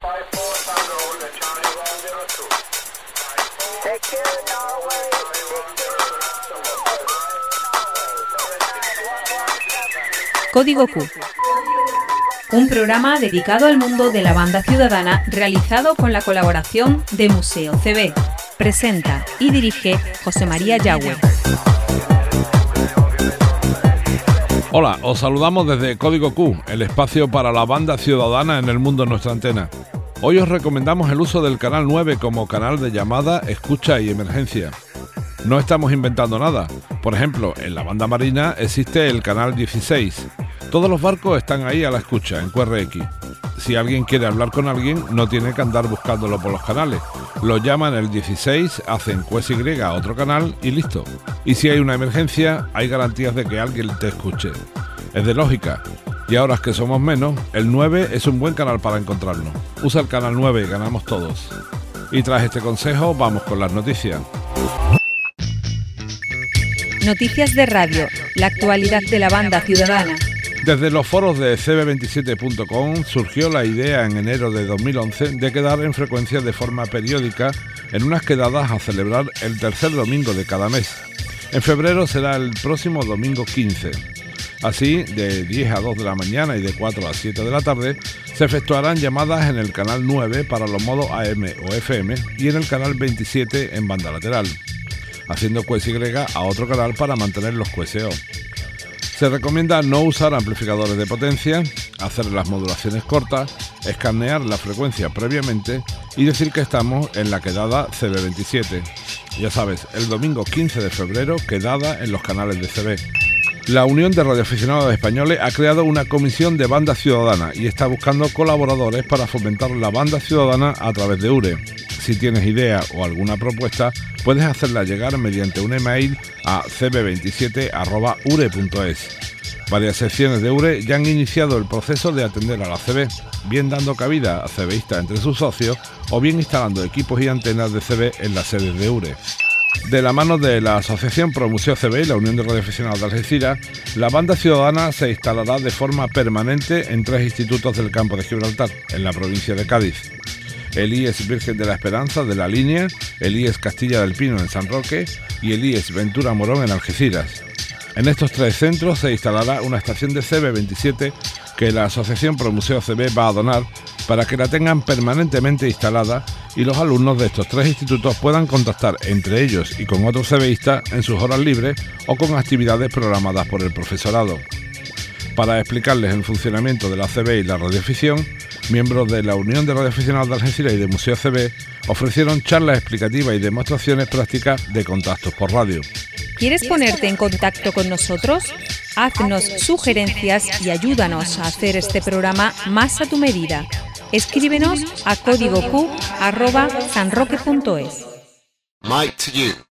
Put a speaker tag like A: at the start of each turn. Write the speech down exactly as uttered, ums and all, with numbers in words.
A: Código Q, un programa dedicado al mundo de la banda ciudadana realizado con la colaboración de Museo C B. Presenta y dirige José María Yagüe.
B: Hola, os saludamos desde Código Q, el espacio para la banda ciudadana en el mundo en nuestra antena. Hoy os recomendamos el uso del canal nueve como canal de llamada, escucha y emergencia. No estamos inventando nada. Por ejemplo, en la banda marina existe el canal dieciséis. Todos los barcos están ahí a la escucha, en Q R X. Si alguien quiere hablar con alguien, no tiene que andar buscándolo por los canales. Lo llaman el dieciséis, hacen Q S Y a otro canal y listo. Y si hay una emergencia, hay garantías de que alguien te escuche. Es de lógica. Y ahora que somos menos, el nueve es un buen canal para encontrarnos. Usa el canal nueve y ganamos todos. Y tras este consejo, vamos con las noticias.
A: Noticias de radio, la actualidad de la banda ciudadana.
B: Desde los foros de C B veintisiete punto com surgió la idea en enero de dos mil once de quedar en frecuencia de forma periódica en unas quedadas a celebrar el tercer domingo de cada mes. En febrero será el próximo domingo quince. Así, de diez a dos de la mañana y de cuatro a siete de la tarde, se efectuarán llamadas en el canal nueve para los modos A M o F M y en el canal veintisiete en banda lateral, haciendo Q S Y a otro canal para mantener los Q S O. Se recomienda no usar amplificadores de potencia, hacer las modulaciones cortas, escanear la frecuencia previamente y decir que estamos en la quedada C B veintisiete. Ya sabes, el domingo quince de febrero, quedada en los canales de C B. La Unión de Radioaficionados Españoles ha creado una comisión de banda ciudadana y está buscando colaboradores para fomentar la banda ciudadana a través de U R E. Si tienes idea o alguna propuesta, puedes hacerla llegar mediante un email a c b veintisiete arroba u r e punto es. Varias secciones de U R E ya han iniciado el proceso de atender a la C B, bien dando cabida a CBistas entre sus socios o bien instalando equipos y antenas de C B en las sedes de U R E. De la mano de la Asociación Promuseo C B y la Unión de Radioaficionados de Algeciras, la banda ciudadana se instalará de forma permanente en tres institutos del Campo de Gibraltar, en la provincia de Cádiz. El I E S Virgen de la Esperanza de La Línea, el I E S Castilla del Pino en San Roque y el I E S Ventura Morón en Algeciras. En estos tres centros se instalará una estación de C B veintisiete que la Asociación Promuseo C B va a donar para que la tengan permanentemente instalada y los alumnos de estos tres institutos puedan contactar entre ellos y con otros CBistas en sus horas libres o con actividades programadas por el profesorado. Para explicarles el funcionamiento de la C B y la radioafición, miembros de la Unión de Radioaficionados de Algeciras y de Museo C B ofrecieron charlas explicativas y demostraciones prácticas de contactos por radio.
A: ¿Quieres ponerte en contacto con nosotros? Haznos sugerencias y ayúdanos a hacer este programa más a tu medida. Escríbenos a código q arroba sanroque punto es.
C: Mike to you.